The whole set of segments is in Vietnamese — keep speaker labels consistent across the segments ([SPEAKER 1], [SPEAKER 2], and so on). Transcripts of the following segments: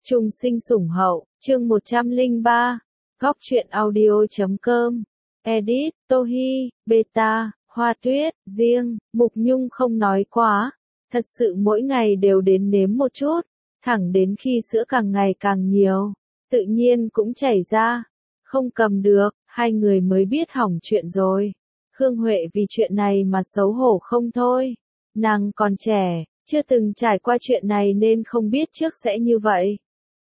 [SPEAKER 1] Trung sinh sủng hậu, chương 103, góc truyện audio.com, edit, Tohi, Beta, Hoa Tuyết, riêng, Mục Nhung không nói quá, thật sự mỗi ngày đều đến nếm một chút, thẳng đến khi sữa càng ngày càng nhiều, tự nhiên cũng chảy ra, không cầm được, hai người mới biết hỏng chuyện rồi. Khương Huệ vì chuyện này mà xấu hổ không thôi, nàng còn trẻ, chưa từng trải qua chuyện này nên không biết trước sẽ như vậy.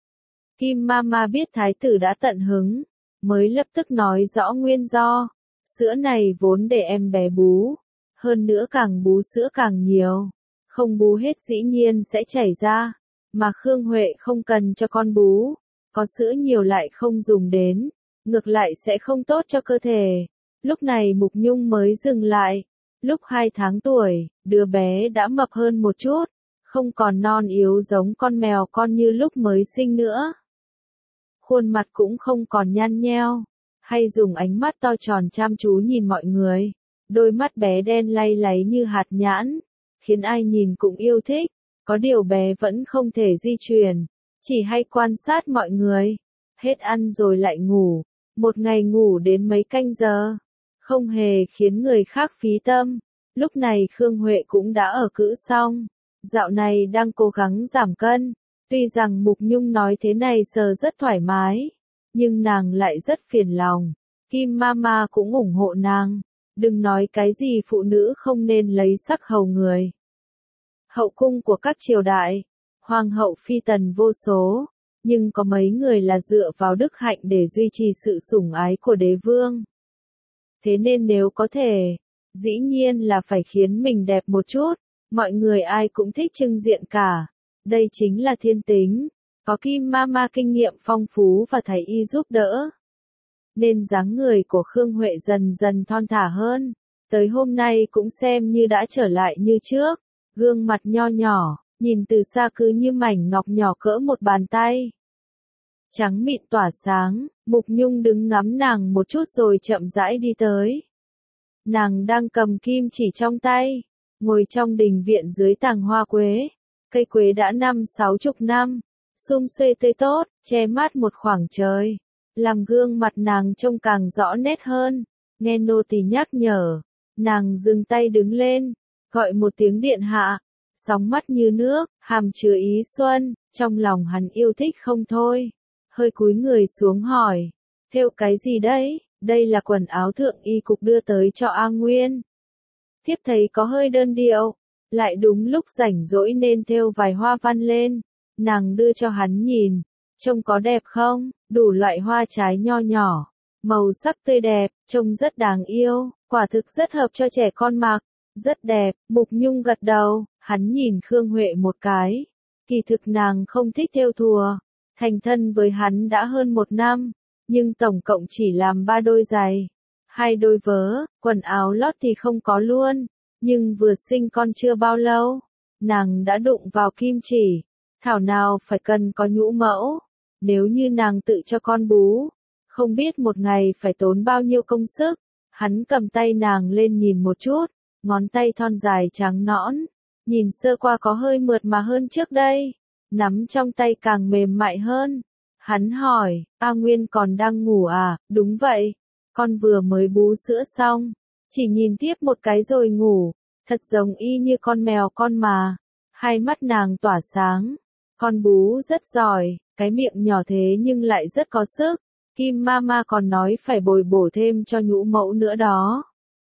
[SPEAKER 1] Kim Mama biết thái tử đã tận hứng, mới lập tức nói rõ nguyên do, sữa này vốn để em bé bú, hơn nữa càng bú sữa càng nhiều, không bú hết dĩ nhiên sẽ chảy ra, mà Khương Huệ không cần cho con bú, có sữa nhiều lại không dùng đến, ngược lại sẽ không tốt cho cơ thể. Lúc này Mục Nhung mới dừng lại, lúc 2 tháng tuổi, đứa bé đã mập hơn một chút, không còn non yếu giống con mèo con như lúc mới sinh nữa. Khuôn mặt cũng không còn nhăn nheo, hay dùng ánh mắt to tròn chăm chú nhìn mọi người, đôi mắt bé đen lay láy như hạt nhãn, khiến ai nhìn cũng yêu thích, có điều bé vẫn không thể di chuyển, chỉ hay quan sát mọi người, hết ăn rồi lại ngủ, một ngày ngủ đến mấy canh giờ, không hề khiến người khác phí tâm. Lúc này Khương Huệ cũng đã ở cữ xong, dạo này đang cố gắng giảm cân. Tuy rằng Mục Nhung nói thế này sờ rất thoải mái, nhưng nàng lại rất phiền lòng. Kim Mama cũng ủng hộ nàng, đừng nói cái gì phụ nữ không nên lấy sắc hầu người. Hậu cung của các triều đại, hoàng hậu phi tần vô số, nhưng có mấy người là dựa vào đức hạnh để duy trì sự sủng ái của đế vương. Thế nên nếu có thể, dĩ nhiên là phải khiến mình đẹp một chút, mọi người ai cũng thích trưng diện cả. Đây chính là thiên tính, có Kim Mama kinh nghiệm phong phú và thầy y giúp đỡ. Nên dáng người của Khương Huệ dần dần thon thả hơn, tới hôm nay cũng xem như đã trở lại như trước, gương mặt nho nhỏ, nhìn từ xa cứ như mảnh ngọc nhỏ cỡ một bàn tay. Trắng mịn tỏa sáng, Mục Nhung đứng ngắm nàng một chút rồi chậm rãi đi tới. Nàng đang cầm kim chỉ trong tay, ngồi trong đình viện dưới tàng hoa quế. Cây quế đã 50-60 năm, sum xuê tươi tốt, che mát một khoảng trời, làm gương mặt nàng trông càng rõ nét hơn. Nghe nô tỳ nhắc nhở, nàng dừng tay đứng lên, gọi một tiếng điện hạ, sóng mắt như nước, hàm chứa ý xuân, trong lòng hắn yêu thích không thôi. Hơi cúi người xuống hỏi, thêu cái gì đấy? Đây là quần áo thượng y cục đưa tới cho A Nguyên. Thiếp thấy có hơi đơn điệu. Lại đúng lúc rảnh rỗi nên thêu vài hoa văn lên, nàng đưa cho hắn nhìn, trông có đẹp không, đủ loại hoa trái nho nhỏ, màu sắc tươi đẹp, trông rất đáng yêu, quả thực rất hợp cho trẻ con mặc, rất đẹp. Mục Nhung gật đầu, hắn nhìn Khương Huệ một cái, kỳ thực nàng không thích thêu thùa, thành thân với hắn đã hơn 1 năm, nhưng tổng cộng chỉ làm 3 đôi giày, 2 đôi vớ, quần áo lót thì không có luôn. Nhưng vừa sinh con chưa bao lâu, nàng đã đụng vào kim chỉ, thảo nào phải cần có nhũ mẫu, nếu như nàng tự cho con bú, không biết một ngày phải tốn bao nhiêu công sức. Hắn cầm tay nàng lên nhìn một chút, ngón tay thon dài trắng nõn, nhìn sơ qua có hơi mượt mà hơn trước đây, nắm trong tay càng mềm mại hơn. Hắn hỏi, A Nguyên còn đang ngủ à? Đúng vậy, con vừa mới bú sữa xong. Chỉ nhìn tiếp một cái rồi ngủ, thật giống y như con mèo con mà. Hai mắt nàng tỏa sáng, con bú rất giỏi, cái miệng nhỏ thế nhưng lại rất có sức. Kim Mama còn nói phải bồi bổ thêm cho nhũ mẫu nữa đó.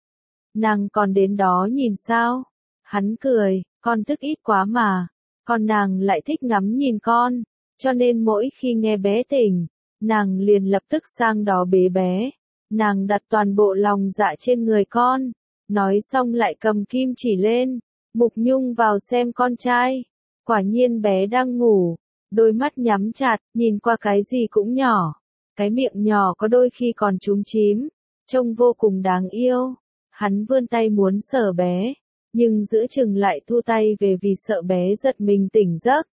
[SPEAKER 1] Nàng còn đến đó nhìn sao? Hắn cười, con thức ít quá mà. Còn nàng lại thích ngắm nhìn con, cho nên mỗi khi nghe bé tỉnh, nàng liền lập tức sang đó bế bé. Nàng đặt toàn bộ lòng dạ trên người con, nói xong lại cầm kim chỉ lên. Mục Nhung vào xem con trai, quả nhiên bé đang ngủ, đôi mắt nhắm chặt, nhìn qua cái gì cũng nhỏ, cái miệng nhỏ có đôi khi còn chúm chím, trông vô cùng đáng yêu. Hắn vươn tay muốn sờ bé, nhưng giữa chừng lại thu tay về vì sợ bé giật mình tỉnh giấc.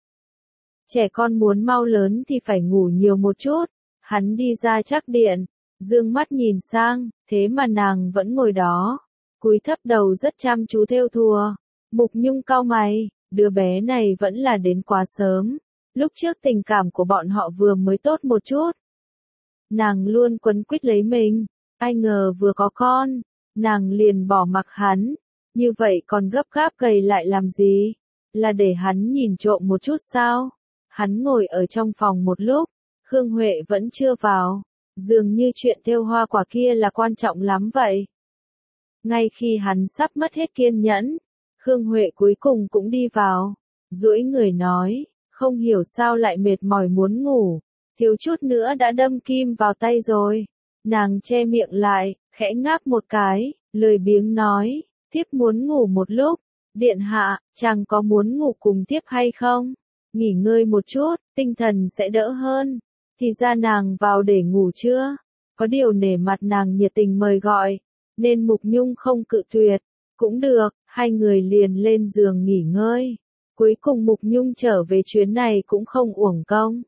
[SPEAKER 1] Trẻ con muốn mau lớn thì phải ngủ nhiều một chút. Hắn đi ra trắc điện, dương mắt nhìn sang, thế mà nàng vẫn ngồi đó, cúi thấp đầu rất chăm chú thêu thùa. Mục Nhung cau mày, đứa bé này vẫn là đến quá sớm, Lúc trước tình cảm của bọn họ vừa mới tốt một chút. Nàng luôn quấn quýt lấy mình, ai ngờ vừa có con, nàng liền bỏ mặc hắn, như vậy còn gấp gáp gầy lại làm gì? Là để hắn nhìn trộm một chút sao? Hắn ngồi ở trong phòng một lúc, Khương Huệ vẫn chưa vào, dường như chuyện thêu hoa quả kia là quan trọng lắm vậy. Ngay khi hắn sắp mất hết kiên nhẫn, Khương Huệ cuối cùng cũng đi vào, duỗi người nói, không hiểu sao lại mệt mỏi muốn ngủ, thiếu chút nữa đã đâm kim vào tay rồi. Nàng che miệng lại, khẽ ngáp một cái, lười biếng nói, thiếp muốn ngủ một lúc, điện hạ, chàng có muốn ngủ cùng thiếp hay không? Nghỉ ngơi một chút, tinh thần sẽ đỡ hơn. Thì ra nàng vào để ngủ chưa? Có điều nể mặt nàng nhiệt tình mời gọi, nên Mục Nhung không cự tuyệt. Cũng được, hai người liền lên giường nghỉ ngơi. Cuối cùng Mục Nhung trở về chuyến này cũng không uổng công.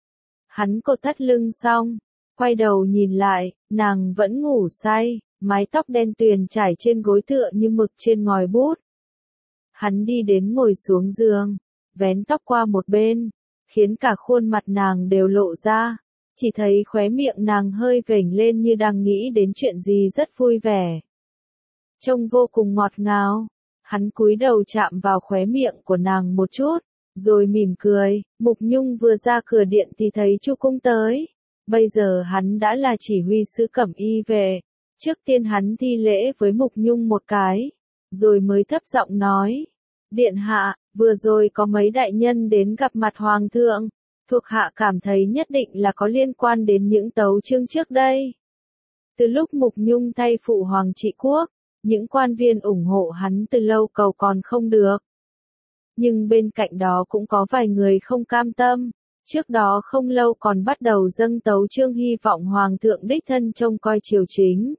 [SPEAKER 1] Hắn cột thắt lưng xong, quay đầu nhìn lại, nàng vẫn ngủ say, mái tóc đen tuyền trải trên gối tựa như mực trên ngòi bút. Hắn đi đến ngồi xuống giường, vén tóc qua một bên, khiến cả khuôn mặt nàng đều lộ ra, chỉ thấy khóe miệng nàng hơi vểnh lên như đang nghĩ đến chuyện gì rất vui vẻ. Trông vô cùng ngọt ngào, hắn cúi đầu chạm vào khóe miệng của nàng một chút, rồi mỉm cười. Mục Nhung vừa ra cửa điện thì thấy Chu Cung tới, bây giờ hắn đã là chỉ huy sứ cẩm y về. Trước tiên hắn thi lễ với Mục Nhung một cái, rồi mới thấp giọng nói, điện hạ, vừa rồi có mấy đại nhân đến gặp mặt hoàng thượng, thuộc hạ cảm thấy nhất định là có liên quan đến những tấu chương trước đây. Từ lúc Mục Nhung thay phụ hoàng trị quốc, những quan viên ủng hộ hắn từ lâu cầu còn không được. Nhưng bên cạnh đó cũng có vài người không cam tâm, trước đó không lâu còn bắt đầu dâng tấu chương hy vọng hoàng thượng đích thân trông coi triều chính.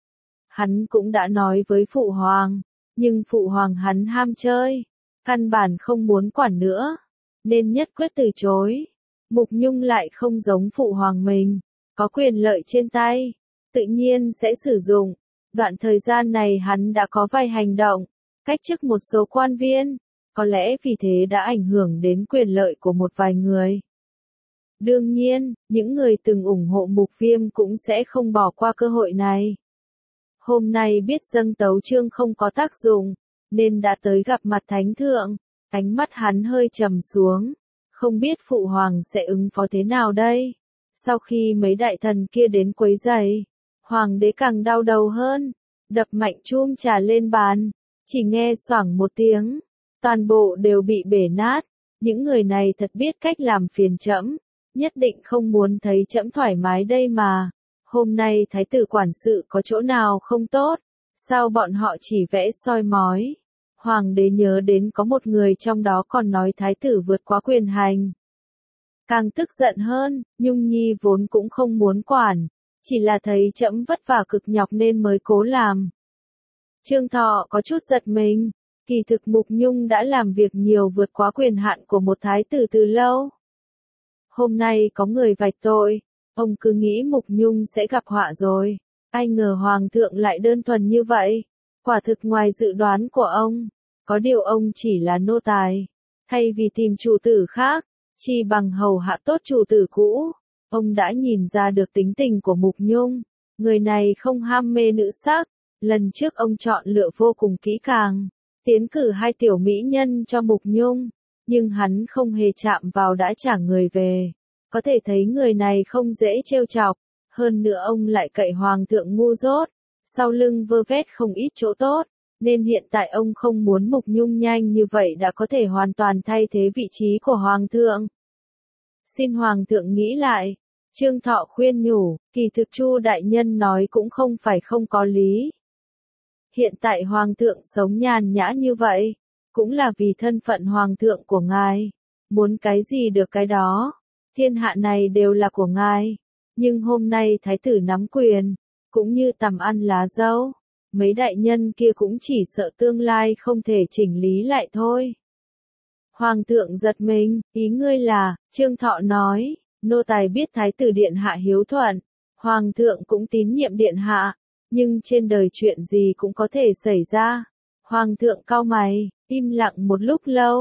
[SPEAKER 1] Hắn cũng đã nói với phụ hoàng, nhưng phụ hoàng hắn ham chơi, căn bản không muốn quản nữa, nên nhất quyết từ chối. Mục Nhung lại không giống phụ hoàng mình, có quyền lợi trên tay, tự nhiên sẽ sử dụng. Đoạn thời gian này hắn đã có vài hành động, cách chức một số quan viên, có lẽ vì thế đã ảnh hưởng đến quyền lợi của một vài người. Đương nhiên, những người từng ủng hộ Mục Viêm cũng sẽ không bỏ qua cơ hội này. Hôm nay biết dâng tấu chương không có tác dụng, nên đã tới gặp mặt thánh thượng, ánh mắt hắn hơi trầm xuống, không biết phụ hoàng sẽ ứng phó thế nào đây. Sau khi mấy đại thần kia đến quấy rầy, hoàng đế càng đau đầu hơn, đập mạnh chum trà lên bàn, chỉ nghe xoảng một tiếng, toàn bộ đều bị bể nát. Những người này thật biết cách làm phiền trẫm, nhất định không muốn thấy trẫm thoải mái đây mà. Hôm nay thái tử quản sự có chỗ nào không tốt, sao bọn họ chỉ vẽ soi mói. Hoàng đế nhớ đến có một người trong đó còn nói thái tử vượt quá quyền hành. Càng tức giận hơn, Nhung Nhi vốn cũng không muốn quản, chỉ là thấy trẫm vất vả cực nhọc nên mới cố làm. Trương Thọ có chút giật mình, kỳ thực Mục Nhung đã làm việc nhiều vượt quá quyền hạn của một thái tử từ lâu. Hôm nay có người vạch tội, ông cứ nghĩ Mục Nhung sẽ gặp họa rồi, ai ngờ hoàng thượng lại đơn thuần như vậy, quả thực ngoài dự đoán của ông. Có điều ông chỉ là nô tài, thay vì tìm chủ tử khác, chi bằng hầu hạ tốt chủ tử cũ. Ông đã nhìn ra được tính tình của Mục Nhung, người này không ham mê nữ sắc, lần trước ông chọn lựa vô cùng kỹ càng, tiến cử hai tiểu mỹ nhân cho Mục Nhung, nhưng hắn không hề chạm vào đã trả người về. Có thể thấy người này không dễ trêu chọc, hơn nữa ông lại cậy hoàng thượng ngu dốt, sau lưng vơ vét không ít chỗ tốt, nên hiện tại ông không muốn Mục Nhung nhanh như vậy đã có thể hoàn toàn thay thế vị trí của hoàng thượng. Xin hoàng thượng nghĩ lại, Trương Thọ khuyên nhủ, kỳ thực Chu đại nhân nói cũng không phải không có lý. Hiện tại hoàng thượng sống nhàn nhã như vậy, cũng là vì thân phận hoàng thượng của ngài, muốn cái gì được cái đó, thiên hạ này đều là của ngài, nhưng hôm nay thái tử nắm quyền, cũng như tằm ăn lá dâu, mấy đại nhân kia cũng chỉ sợ tương lai không thể chỉnh lý lại thôi. Hoàng thượng giật mình, ý ngươi là, Trương Thọ nói, nô tài biết thái tử điện hạ hiếu thuận, hoàng thượng cũng tín nhiệm điện hạ, nhưng trên đời chuyện gì cũng có thể xảy ra. Hoàng thượng cau mày, im lặng một lúc lâu,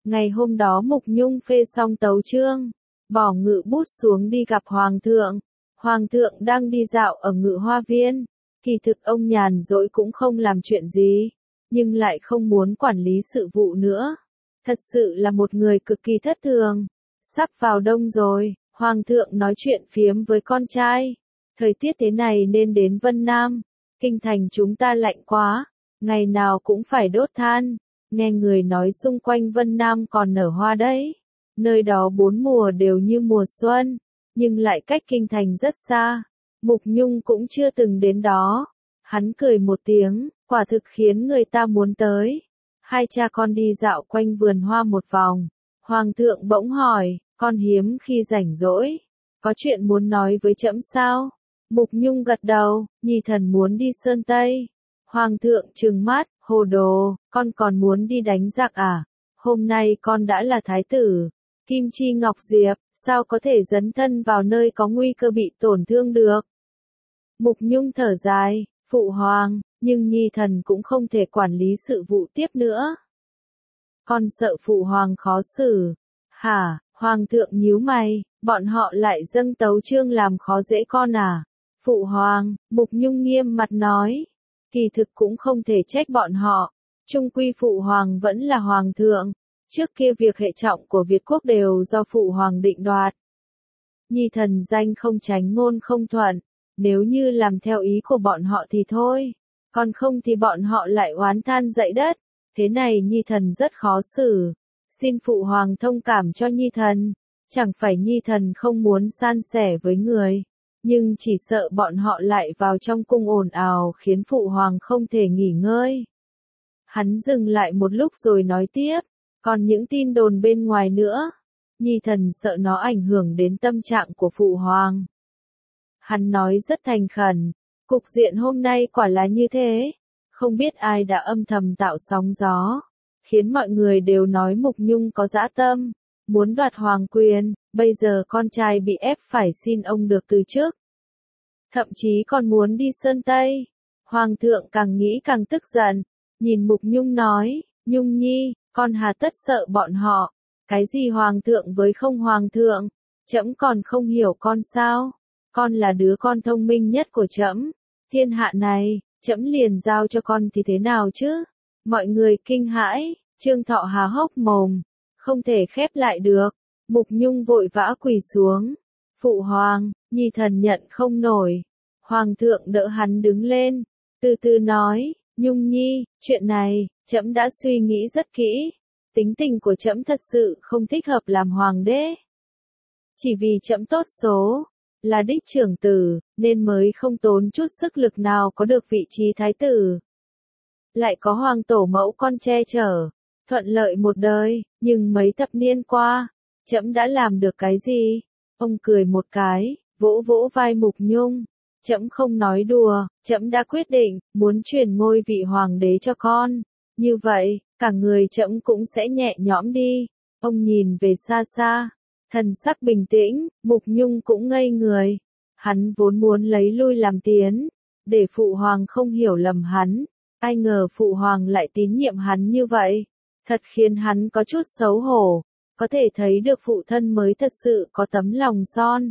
[SPEAKER 1] Ngày hôm đó Mục Nhung phê xong tấu chương, bỏ ngự bút xuống đi gặp Hoàng thượng. Hoàng thượng đang đi dạo ở Ngự Hoa Viên. Kỳ thực ông nhàn rỗi cũng không làm chuyện gì, nhưng lại không muốn quản lý sự vụ nữa. Thật sự là một người cực kỳ thất thường. Sắp vào đông rồi, Hoàng thượng nói chuyện phiếm với con trai. Thời tiết thế này nên đến Vân Nam. Kinh thành chúng ta lạnh quá, ngày nào cũng phải đốt than. Nghe người nói xung quanh Vân Nam còn nở hoa đấy. Nơi đó 4 mùa đều như mùa xuân, nhưng lại cách kinh thành rất xa. Mục Nhung cũng chưa từng đến đó. Hắn cười một tiếng, quả thực khiến người ta muốn tới. Hai cha con đi dạo quanh vườn hoa một vòng. Hoàng thượng bỗng hỏi, con hiếm khi rảnh rỗi, có chuyện muốn nói với trẫm sao? Mục Nhung gật đầu, nhi thần muốn đi Sơn Tây. Hoàng thượng trừng mắt, hồ đồ, con còn muốn đi đánh giặc à? Hôm nay con đã là thái tử, Kim Chi Ngọc Diệp, sao có thể dấn thân vào nơi có nguy cơ bị tổn thương được? Mục Nhung thở dài, phụ hoàng, nhưng nhi thần cũng không thể quản lý sự vụ tiếp nữa. Con sợ phụ hoàng khó xử. Hả? Hoàng thượng nhíu mày, bọn họ lại dâng tấu chương làm khó dễ con à? Phụ hoàng, Mục Nhung nghiêm mặt nói, kỳ thực cũng không thể trách bọn họ. Chung quy phụ hoàng vẫn là hoàng thượng. Trước kia việc hệ trọng của Việt quốc đều do phụ hoàng định đoạt. Nhi thần danh không tránh ngôn không thuận. Nếu như làm theo ý của bọn họ thì thôi. Còn không thì bọn họ lại oán than dậy đất. Thế này nhi thần rất khó xử. Xin phụ hoàng thông cảm cho nhi thần. Chẳng phải nhi thần không muốn san sẻ với người, nhưng chỉ sợ bọn họ lại vào trong cung ồn ào khiến phụ hoàng không thể nghỉ ngơi. Hắn dừng lại một lúc rồi nói tiếp, còn những tin đồn bên ngoài nữa, nhi thần sợ nó ảnh hưởng đến tâm trạng của phụ hoàng. Hắn nói rất thành khẩn, cục diện hôm nay quả là như thế, không biết ai đã âm thầm tạo sóng gió, khiến mọi người đều nói Mục Nhung có dã tâm, muốn đoạt hoàng quyền, bây giờ con trai bị ép phải xin ông được từ chức. Thậm chí còn muốn đi Sơn Tây. Hoàng thượng càng nghĩ càng tức giận, nhìn Mục Nhung nói, Nhung nhi, con hà tất sợ bọn họ, cái gì hoàng thượng với không hoàng thượng, trẫm còn không hiểu con sao, con là đứa con thông minh nhất của trẫm, thiên hạ này, trẫm liền giao cho con thì thế nào chứ? Mọi người kinh hãi, Trương Thọ há hốc mồm, không thể khép lại được. Mục Nhung vội vã quỳ xuống, phụ hoàng, nhi thần nhận không nổi. Hoàng thượng đỡ hắn đứng lên, từ từ nói, Nhung nhi, chuyện này, trẫm đã suy nghĩ rất kỹ, tính tình của trẫm thật sự không thích hợp làm hoàng đế. Chỉ vì trẫm tốt số, là đích trưởng tử, nên mới không tốn chút sức lực nào có được vị trí thái tử. Lại có hoàng tổ mẫu con che chở, thuận lợi một đời, nhưng mấy thập niên qua, trẫm đã làm được cái gì? Ông cười một cái, vỗ vỗ vai Mục Nhung. Trẫm không nói đùa, trẫm đã quyết định, muốn truyền ngôi vị hoàng đế cho con. Như vậy, cả người trẫm cũng sẽ nhẹ nhõm đi. Ông nhìn về xa xa, thần sắc bình tĩnh, Mục Nhung cũng ngây người. Hắn vốn muốn lấy lui làm tiến, để phụ hoàng không hiểu lầm hắn. Ai ngờ phụ hoàng lại tín nhiệm hắn như vậy. Thật khiến hắn có chút xấu hổ. Có thể thấy được phụ thân mới thật sự có tấm lòng son.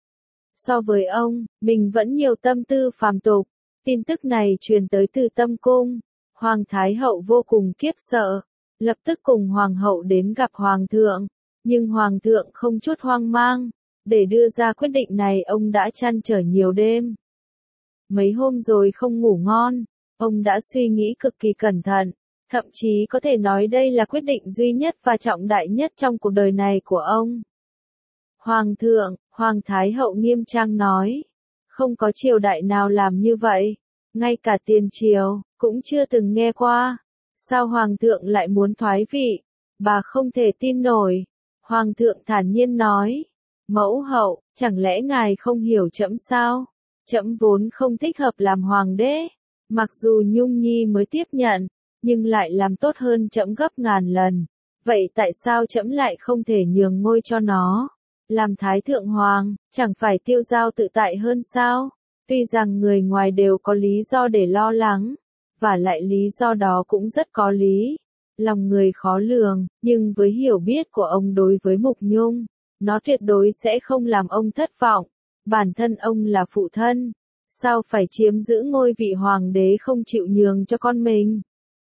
[SPEAKER 1] So với ông, mình vẫn nhiều tâm tư phàm tục. Tin tức này truyền tới từ Tâm Cung. Hoàng Thái Hậu vô cùng khiếp sợ. Lập tức cùng Hoàng hậu đến gặp Hoàng thượng. Nhưng Hoàng thượng không chút hoang mang. Để đưa ra quyết định này ông đã trăn trở nhiều đêm. Mấy hôm rồi không ngủ ngon. Ông đã suy nghĩ cực kỳ cẩn thận. Thậm chí có thể nói đây là quyết định duy nhất và trọng đại nhất trong cuộc đời này của ông. Hoàng thượng, Hoàng Thái Hậu nghiêm trang nói. Không có triều đại nào làm như vậy. Ngay cả tiền triều, cũng chưa từng nghe qua. Sao Hoàng thượng lại muốn thoái vị? Bà không thể tin nổi. Hoàng thượng thản nhiên nói. Mẫu hậu, chẳng lẽ ngài không hiểu trẫm sao? Trẫm vốn không thích hợp làm hoàng đế. Mặc dù Nhung nhi mới tiếp nhận, nhưng lại làm tốt hơn trẫm gấp ngàn lần. Vậy tại sao trẫm lại không thể nhường ngôi cho nó? Làm thái thượng hoàng, chẳng phải tiêu dao tự tại hơn sao? Tuy rằng người ngoài đều có lý do để lo lắng, và lại lý do đó cũng rất có lý. Lòng người khó lường, nhưng với hiểu biết của ông đối với Mục Nhung, nó tuyệt đối sẽ không làm ông thất vọng. Bản thân ông là phụ thân, sao phải chiếm giữ ngôi vị hoàng đế không chịu nhường cho con mình?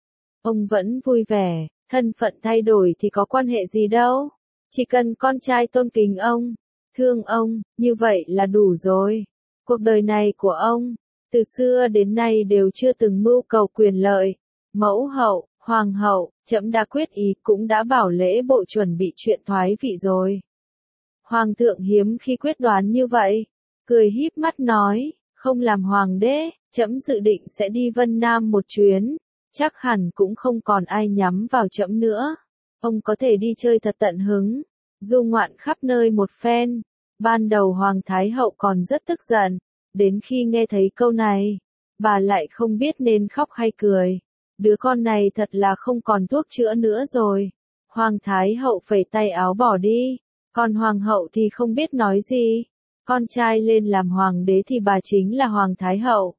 [SPEAKER 1] Ông vẫn vui vẻ, thân phận thay đổi thì có quan hệ gì đâu. Chỉ cần con trai tôn kính ông, thương ông, như vậy là đủ rồi. Cuộc đời này của ông, từ xưa đến nay đều chưa từng mưu cầu quyền lợi. Mẫu hậu, hoàng hậu, trẫm đã quyết ý cũng đã bảo lễ bộ chuẩn bị chuyện thoái vị rồi. Hoàng thượng hiếm khi quyết đoán như vậy, cười híp mắt nói, không làm hoàng đế, trẫm dự định sẽ đi Vân Nam một chuyến, chắc hẳn cũng không còn ai nhắm vào trẫm nữa. Ông có thể đi chơi thật tận hứng, du ngoạn khắp nơi một phen. Ban đầu Hoàng Thái Hậu còn rất tức giận, đến khi nghe thấy câu này, bà lại không biết nên khóc hay cười. Đứa con này thật là không còn thuốc chữa nữa rồi. Hoàng Thái Hậu phẩy tay áo bỏ đi, còn Hoàng hậu thì không biết nói gì. Con trai lên làm hoàng đế thì bà chính là Hoàng Thái Hậu.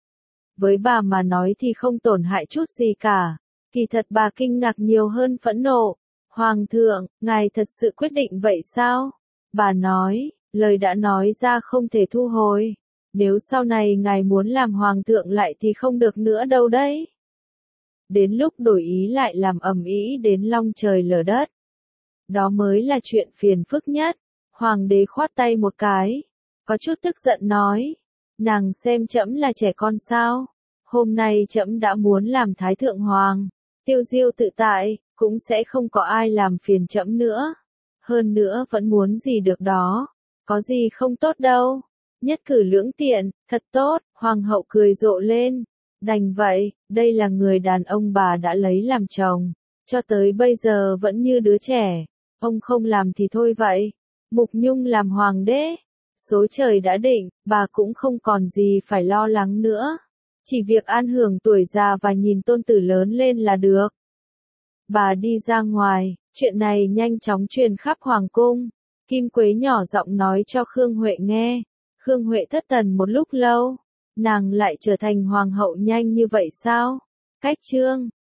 [SPEAKER 1] Với bà mà nói thì không tổn hại chút gì cả. Kỳ thật bà kinh ngạc nhiều hơn phẫn nộ. Hoàng thượng, ngài thật sự quyết định vậy sao? Bà nói, lời đã nói ra không thể thu hồi. Nếu sau này ngài muốn làm hoàng thượng lại thì không được nữa đâu đấy. Đến lúc đổi ý lại làm ầm ĩ đến long trời lở đất. Đó mới là chuyện phiền phức nhất. Hoàng đế khoát tay một cái, có chút tức giận nói, nàng xem trẫm là trẻ con sao? Hôm nay trẫm đã muốn làm thái thượng hoàng, tiêu diêu tự tại, cũng sẽ không có ai làm phiền trẫm nữa. Hơn nữa vẫn muốn gì được đó, có gì không tốt đâu. Nhất cử lưỡng tiện, thật tốt, hoàng hậu cười rộ lên. Đành vậy, đây là người đàn ông bà đã lấy làm chồng, cho tới bây giờ vẫn như đứa trẻ. Ông không làm thì thôi vậy. Mục Nhung làm hoàng đế, số trời đã định, bà cũng không còn gì phải lo lắng nữa. Chỉ việc an hưởng tuổi già và nhìn tôn tử lớn lên là được. Bà đi ra ngoài, chuyện này nhanh chóng truyền khắp hoàng cung. Kim Quế nhỏ giọng nói cho Khương Huệ nghe. Khương Huệ thất thần một lúc lâu. Nàng lại trở thành hoàng hậu nhanh như vậy sao? Cách chương